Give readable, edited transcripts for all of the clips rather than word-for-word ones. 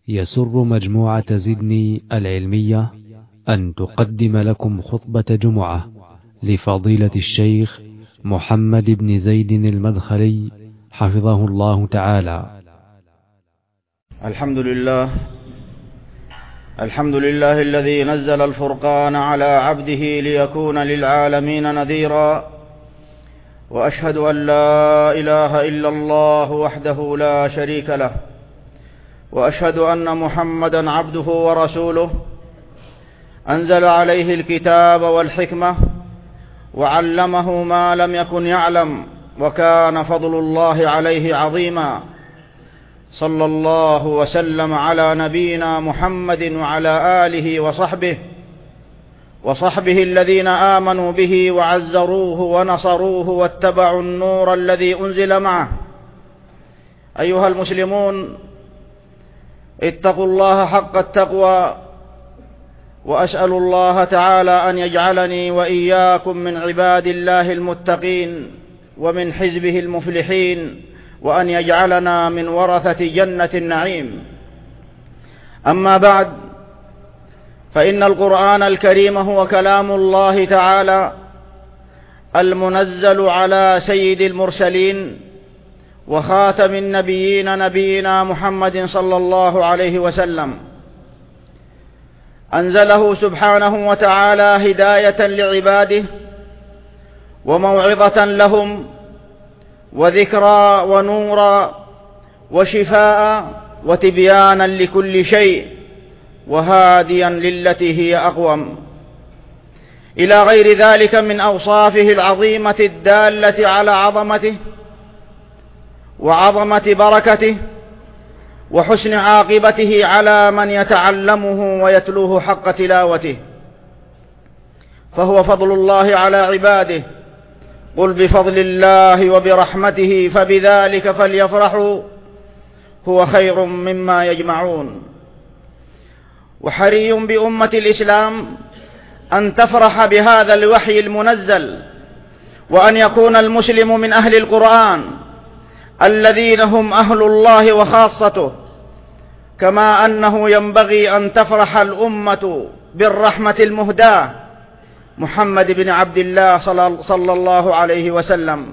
يسر مجموعة زدني العلمية أن تقدم لكم خطبة جمعة لفضيلة الشيخ محمد بن زيد المدخلي حفظه الله تعالى. الحمد لله الذي نزل الفرقان على عبده ليكون للعالمين نذيرا، وأشهد أن لا إله إلا الله وحده لا شريك له، وأشهد أن محمدا عبده ورسوله أنزل عليه الكتاب والحكمة وعلمه ما لم يكن يعلم، وكان فضل الله عليه عظيما. صلى الله وسلم على نبينا محمد وعلى آله وصحبه الذين آمنوا به وعزروه ونصروه واتبعوا النور الذي أنزل معه. أيها المسلمون، اتقوا الله حق التقوى، وأسأل الله تعالى أن يجعلني وإياكم من عباد الله المتقين ومن حزبه المفلحين، وأن يجعلنا من ورثة جنة النعيم. أما بعد، فإن القرآن الكريم هو كلام الله تعالى المنزل على سيد المرسلين وخاتم النبيين نبينا محمد صلى الله عليه وسلم. أنزله سبحانه وتعالى هداية لعباده وموعظة لهم وذكرى ونورا وشفاء وتبيانا لكل شيء وهاديا للتي هي أقوم، إلى غير ذلك من أوصافه العظيمة الدالة على عظمته وعظمة بركته وحسن عاقبته على من يتعلمه ويتلوه حق تلاوته، فهو فضل الله على عباده. قل بفضل الله وبرحمته فبذلك فليفرحوا هو خير مما يجمعون. وحري بأمة الإسلام أن تفرح بهذا الوحي المنزل، وأن يكون المسلم من أهل القرآن الذين هم أهل الله وخاصته، كما أنه ينبغي أن تفرح الأمة بالرحمة المهداة محمد بن عبد الله صلى الله عليه وسلم،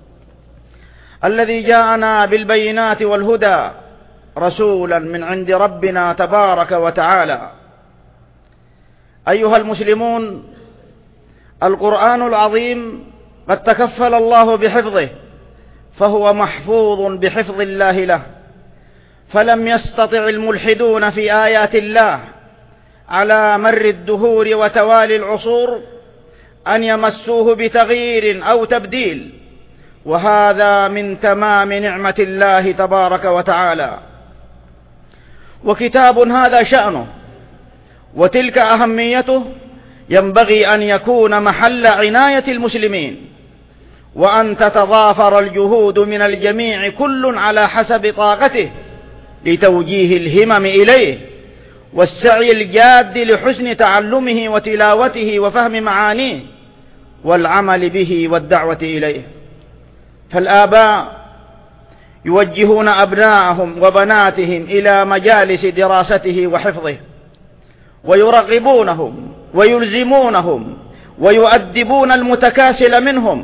الذي جاءنا بالبينات والهدى رسولا من عند ربنا تبارك وتعالى. أيها المسلمون، القرآن العظيم قد تكفل الله بحفظه، فهو محفوظ بحفظ الله له، فلم يستطع الملحدون في آيات الله على مر الدهور وتوالي العصور أن يمسوه بتغيير أو تبديل، وهذا من تمام نعمة الله تبارك وتعالى. وكتاب هذا شأنه وتلك أهميته ينبغي أن يكون محل عناية المسلمين، وأن تتضافر الجهود من الجميع كل على حسب طاقته لتوجيه الهمم إليه، والسعي الجاد لحسن تعلمه وتلاوته وفهم معانيه والعمل به والدعوة إليه. فالآباء يوجهون أبناءهم وبناتهم إلى مجالس دراسته وحفظه، ويرغبونهم ويلزمونهم ويؤدبون المتكاسل منهم،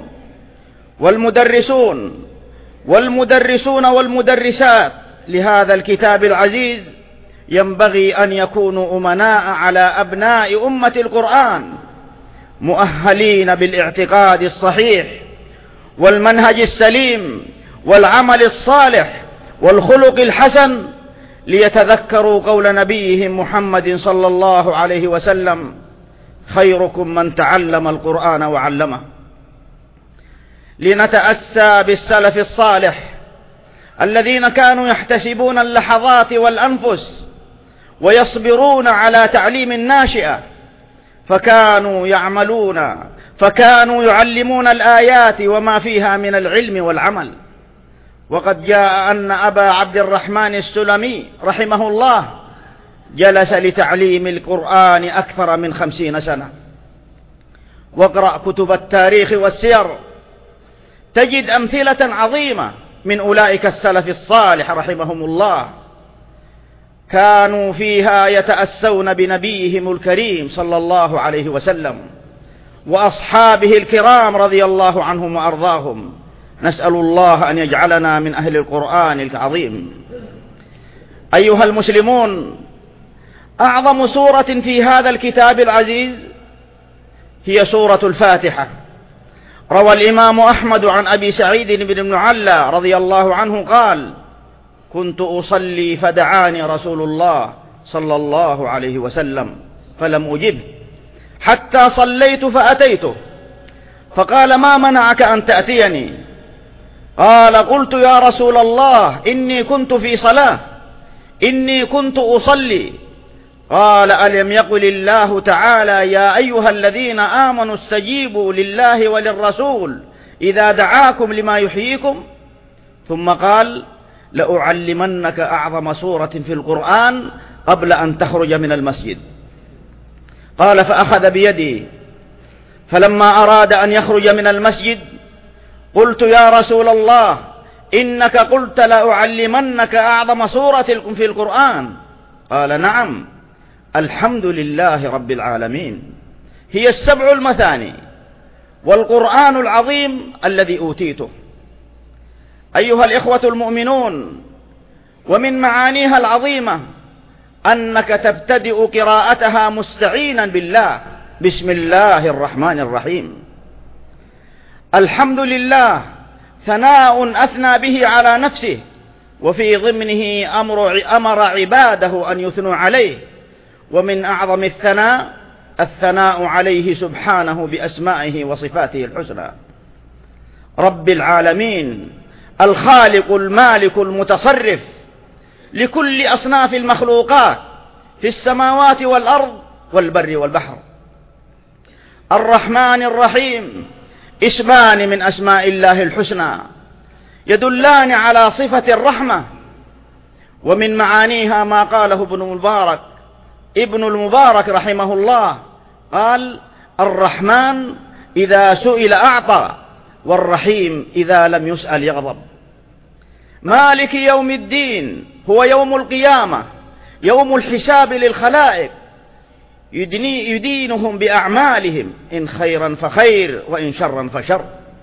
والمدرسون والمدرسات لهذا الكتاب العزيز ينبغي أن يكونوا أمناء على أبناء أمة القرآن، مؤهلين بالاعتقاد الصحيح والمنهج السليم والعمل الصالح والخلق الحسن، ليتذكروا قول نبيهم محمد صلى الله عليه وسلم: خيركم من تعلم القرآن وعلمه. لنتأسى بالسلف الصالح الذين كانوا يحتسبون اللحظات والأنفس ويصبرون على تعليم الناشئة، فكانوا يعلمون الآيات وما فيها من العلم والعمل. وقد جاء أن أبا عبد الرحمن السلمي رحمه الله جلس لتعليم القرآن أكثر من 50 سنة. واقرأ كتب التاريخ والسير تجد أمثلة عظيمة من أولئك السلف الصالح رحمهم الله، كانوا فيها يتأسون بنبيهم الكريم صلى الله عليه وسلم وأصحابه الكرام رضي الله عنهم وأرضاهم. نسأل الله أن يجعلنا من أهل القرآن العظيم. أيها المسلمون، أعظم سورة في هذا الكتاب العزيز هي سورة الفاتحة. روى الإمام أحمد عن أبي سعيد بن المعلى رضي الله عنه قال: كنت أصلي فدعاني رسول الله صلى الله عليه وسلم فلم أجبه حتى صليت فأتيته فقال: ما منعك أن تأتيني؟ قال: قلت يا رسول الله إني كنت في صلاة، إني كنت أصلي. قال: ألم يقل الله تعالى: يا أيها الذين آمنوا استجيبوا لله وللرسول إذا دعاكم لما يحييكم؟ ثم قال: لأعلمنك أعظم سورة في القرآن قبل أن تخرج من المسجد. قال: فأخذ بيدي، فلما أراد أن يخرج من المسجد قلت: يا رسول الله إنك قلت لأعلمنك أعظم سورة في القرآن. قال: نعم، الحمد لله رب العالمين، هي السبع المثاني والقرآن العظيم الذي أوتيته. أيها الإخوة المؤمنون، ومن معانيها العظيمة أنك تبتدئ قراءتها مستعينا بالله، بسم الله الرحمن الرحيم. الحمد لله ثناء أثنى به على نفسه، وفي ضمنه أمر عباده أن يثنوا عليه، ومن أعظم الثناء عليه سبحانه بأسمائه وصفاته الحسنى. رب العالمين، الخالق المالك المتصرف لكل أصناف المخلوقات في السماوات والأرض والبر والبحر. الرحمن الرحيم اسمان من أسماء الله الحسنى يدلان على صفة الرحمة، ومن معانيها ما قاله ابن المبارك رحمه الله، قال: الرحمن إذا سئل أعطى، والرحيم إذا لم يسأل يغضب. مالك يوم الدين هو يوم القيامة، يوم الحساب للخلائق، يدينهم بأعمالهم، إن خيرا فخير وإن شرا فشر.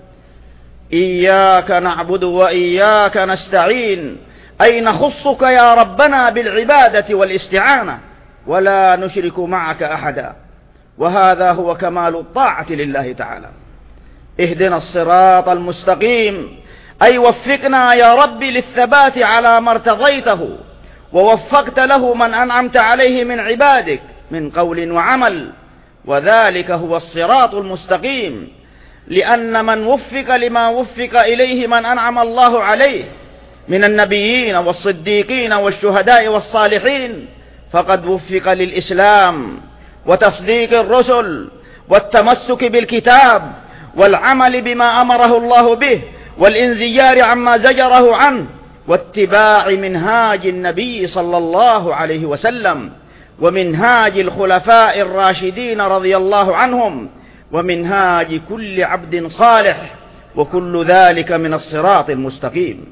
إياك نعبد وإياك نستعين، أي نخصك يا ربنا بالعبادة والاستعانة، ولا نشرك معك أحدا، وهذا هو كمال الطاعة لله تعالى. اهدنا الصراط المستقيم، أي وفقنا يا رب للثبات على ما ارتضيته ووفقت له من أنعمت عليه من عبادك من قول وعمل، وذلك هو الصراط المستقيم، لأن من وفق لما وفق إليه من أنعم الله عليه من النبيين والصديقين والشهداء والصالحين فقد وفق للإسلام وتصديق الرسل والتمسك بالكتاب والعمل بما أمره الله به والانزجار عما زجره عنه واتباع منهاج النبي صلى الله عليه وسلم ومنهاج الخلفاء الراشدين رضي الله عنهم ومنهاج كل عبد صالح، وكل ذلك من الصراط المستقيم.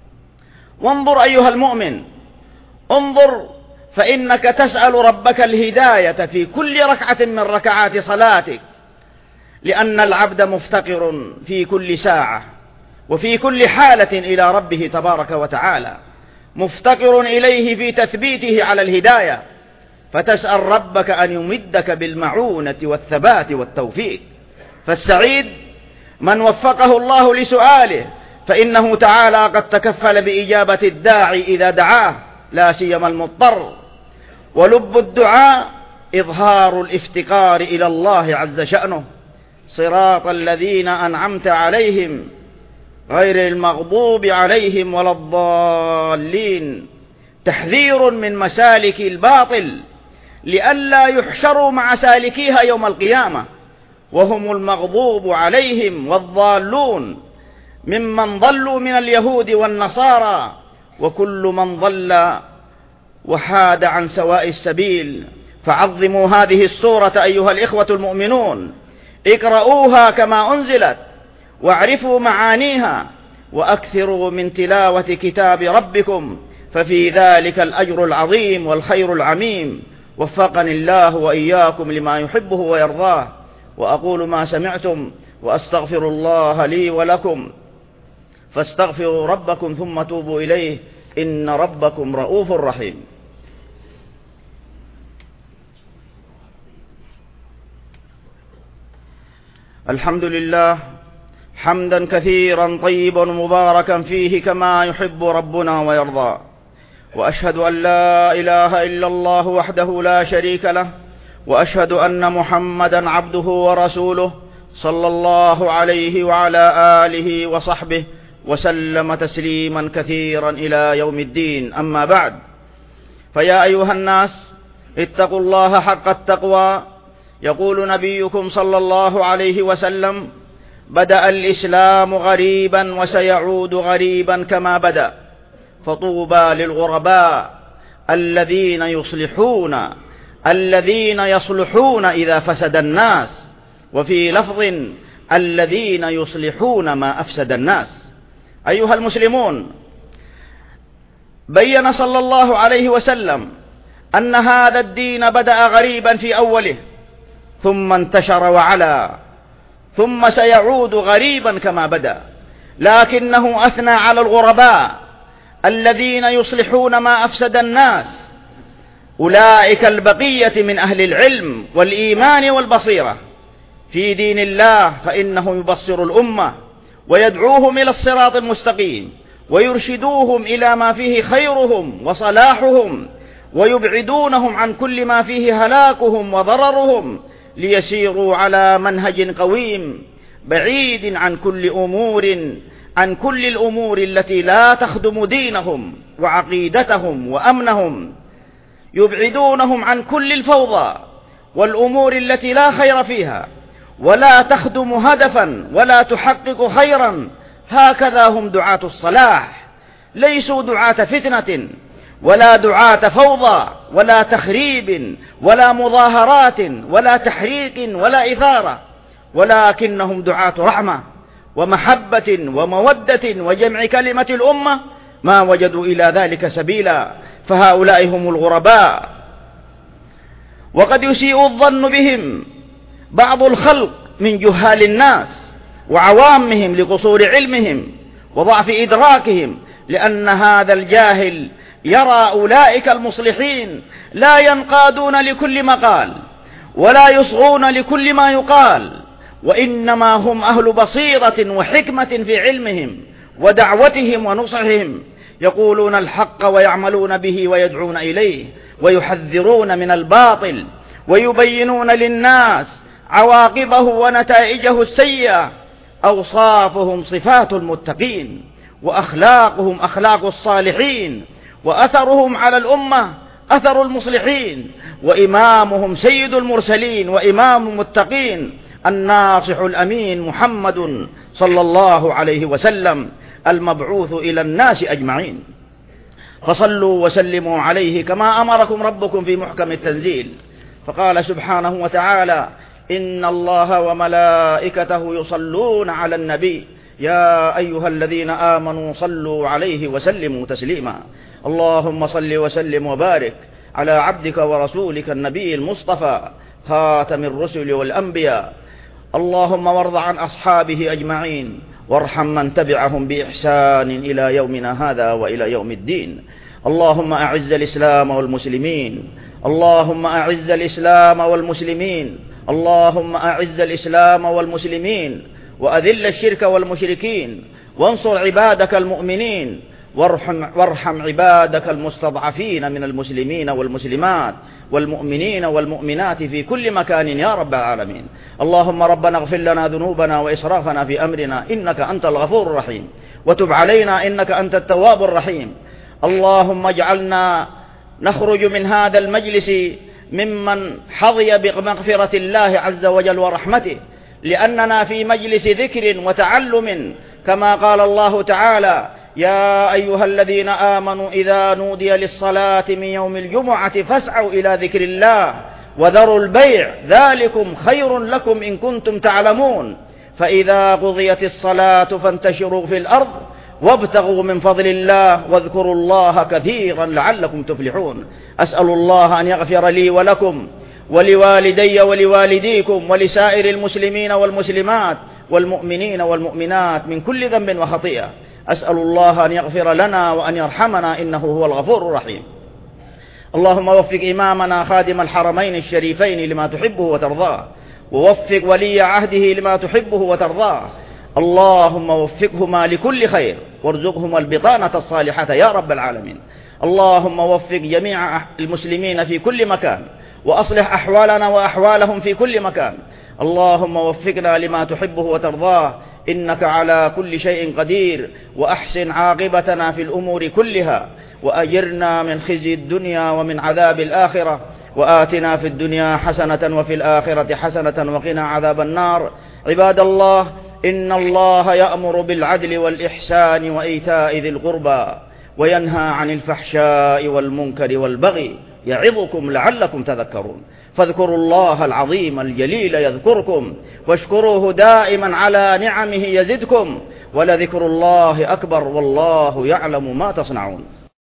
وانظر أيها المؤمن، انظر، فإنك تسأل ربك الهداية في كل ركعة من ركعات صلاتك، لأن العبد مفتقر في كل ساعة وفي كل حالة إلى ربه تبارك وتعالى، مفتقر إليه في تثبيته على الهداية، فتسأل ربك أن يمدك بالمعونة والثبات والتوفيق. فالسعيد من وفقه الله لسؤاله، فإنه تعالى قد تكفل بإجابة الداعي إذا دعاه، لا سيما المضطر. ولب الدعاء إظهار الافتقار إلى الله عز شأنه، صراط الذين أنعمت عليهم غير المغضوب عليهم ولا الضالين، تحذير من مسالك الباطل لئلا يحشروا مع سالكيها يوم القيامة وهم المغضوب عليهم والضالون، ممن ضلوا من اليهود والنصارى، وكل من ضل وحاد عن سواء السبيل. فعظموا هذه السورة أيها الإخوة المؤمنون، اقرؤوها كما أنزلت واعرفوا معانيها، وأكثروا من تلاوة كتاب ربكم، ففي ذلك الأجر العظيم والخير العميم. وفقني الله وإياكم لما يحبه ويرضاه. وأقول ما سمعتم وأستغفر الله لي ولكم، فاستغفروا ربكم ثم توبوا إليه إن ربكم رؤوف رحيم. الحمد لله حمدا كثيرا طيبا مباركا فيه كما يحب ربنا ويرضى. وأشهد أن لا إله إلا الله وحده لا شريك له، وأشهد أن محمدا عبده ورسوله صلى الله عليه وعلى آله وصحبه وسلم تسليما كثيرا إلى يوم الدين. أما بعد، فيا أيها الناس اتقوا الله حق التقوى. يقول نبيكم صلى الله عليه وسلم: بدأ الإسلام غريبا وسيعود غريبا كما بدأ، فطوبى للغرباء الذين يصلحون إذا فسد الناس، وفي لفظ الذين يصلحون ما أفسد الناس. أيها المسلمون، بين صلى الله عليه وسلم أن هذا الدين بدأ غريبا في أوله، ثم انتشر وعلا، ثم سيعود غريبا كما بدأ، لكنه أثنى على الغرباء الذين يصلحون ما أفسد الناس، أولئك البقية من أهل العلم والإيمان والبصيرة في دين الله، فإنه يبصر الأمة ويدعوهم إلى الصراط المستقيم، ويرشدوهم إلى ما فيه خيرهم وصلاحهم، ويبعدونهم عن كل ما فيه هلاكهم وضررهم، ليسيروا على منهج قويم بعيد عن كل الأمور التي لا تخدم دينهم وعقيدتهم وأمنهم. يبعدونهم عن كل الفوضى والأمور التي لا خير فيها ولا تخدم هدفا ولا تحقق خيرا. هكذا هم دعاة الصلاح، ليسوا دعاة فتنة ولا دعاة فوضى ولا تخريب ولا مظاهرات ولا تحريك ولا إثارة، ولكنهم دعاة رحمة ومحبة ومودة وجمع كلمة الأمة، ما وجدوا إلى ذلك سبيلا، فهؤلاء هم الغرباء. وقد يسيء الظن بهم بعض الخلق من جهال الناس وعوامهم لقصور علمهم وضعف إدراكهم، لأن هذا الجاهل يرى أولئك المصلحين لا ينقادون لكل مقال ولا يصغون لكل ما يقال، وإنما هم أهل بصيرة وحكمة في علمهم ودعوتهم ونصحهم، يقولون الحق ويعملون به ويدعون إليه، ويحذرون من الباطل، ويبينون للناس عواقبه ونتائجه السيئة. أوصافهم صفات المتقين، وأخلاقهم أخلاق الصالحين، وأثرهم على الأمة أثر المصلحين، وإمامهم سيد المرسلين وإمام المتقين الناصح الأمين محمد صلى الله عليه وسلم المبعوث إلى الناس أجمعين. فصلوا وسلموا عليه كما أمركم ربكم في محكم التنزيل، فقال سبحانه وتعالى: إن الله وملائكته يصلون على النبي يا أيها الذين آمنوا صلوا عليه وسلموا تسليما. اللهم صل وسلم وبارك على عبدك ورسولك النبي المصطفى خاتم الرسل والأنبياء. اللهم وارض عن أصحابه أجمعين، وارحم من تبعهم بإحسان إلى يومنا هذا وإلى يوم الدين. اللهم أعز الإسلام والمسلمين، اللهم أعز الإسلام والمسلمين، اللهم أعز الإسلام والمسلمين، وأذل الشرك والمشركين، وانصر عبادك المؤمنين، وارحم عبادك المستضعفين من المسلمين والمسلمات والمؤمنين والمؤمنات في كل مكان يا رب العالمين. اللهم ربنا اغفر لنا ذنوبنا وإسرافنا في أمرنا إنك أنت الغفور الرحيم، وتب علينا إنك أنت التواب الرحيم. اللهم اجعلنا نخرج من هذا المجلس ممن حظي بمغفرة الله عز وجل ورحمته، لأننا في مجلس ذكر وتعلم، كما قال الله تعالى: يا أيها الذين آمنوا إذا نودي للصلاة من يوم الجمعة فاسعوا إلى ذكر الله وذروا البيع ذلكم خير لكم إن كنتم تعلمون. فإذا قضيت الصلاة فانتشروا في الأرض وابتغوا من فضل الله واذكروا الله كثيرا لعلكم تفلحون. أسأل الله أن يغفر لي ولكم ولوالدي ولوالديكم ولسائر المسلمين والمسلمات والمؤمنين والمؤمنات من كل ذنب وخطيئة. أسأل الله أن يغفر لنا وأن يرحمنا إنه هو الغفور الرحيم. اللهم وفق إمامنا خادم الحرمين الشريفين لما تحبه وترضاه، ووفق ولي عهده لما تحبه وترضاه. اللهم وفقهما لكل خير وارزقهما البطانة الصالحة يا رب العالمين. اللهم وفق جميع المسلمين في كل مكان، وأصلح أحوالنا وأحوالهم في كل مكان. اللهم وفقنا لما تحبه وترضاه إنك على كل شيء قدير، وأحسن عاقبتنا في الأمور كلها، وأجرنا من خزي الدنيا ومن عذاب الآخرة، وآتنا في الدنيا حسنة وفي الآخرة حسنة وقنا عذاب النار. عباد الله، إن الله يأمر بالعدل والإحسان وإيتاء ذي القربى وينهى عن الفحشاء والمنكر والبغي يعظكم لعلكم تذكرون. فاذكروا الله العظيم الجليل يذكركم، واشكروه دائما على نعمه يزدكم، ولذكر الله أكبر والله يعلم ما تصنعون.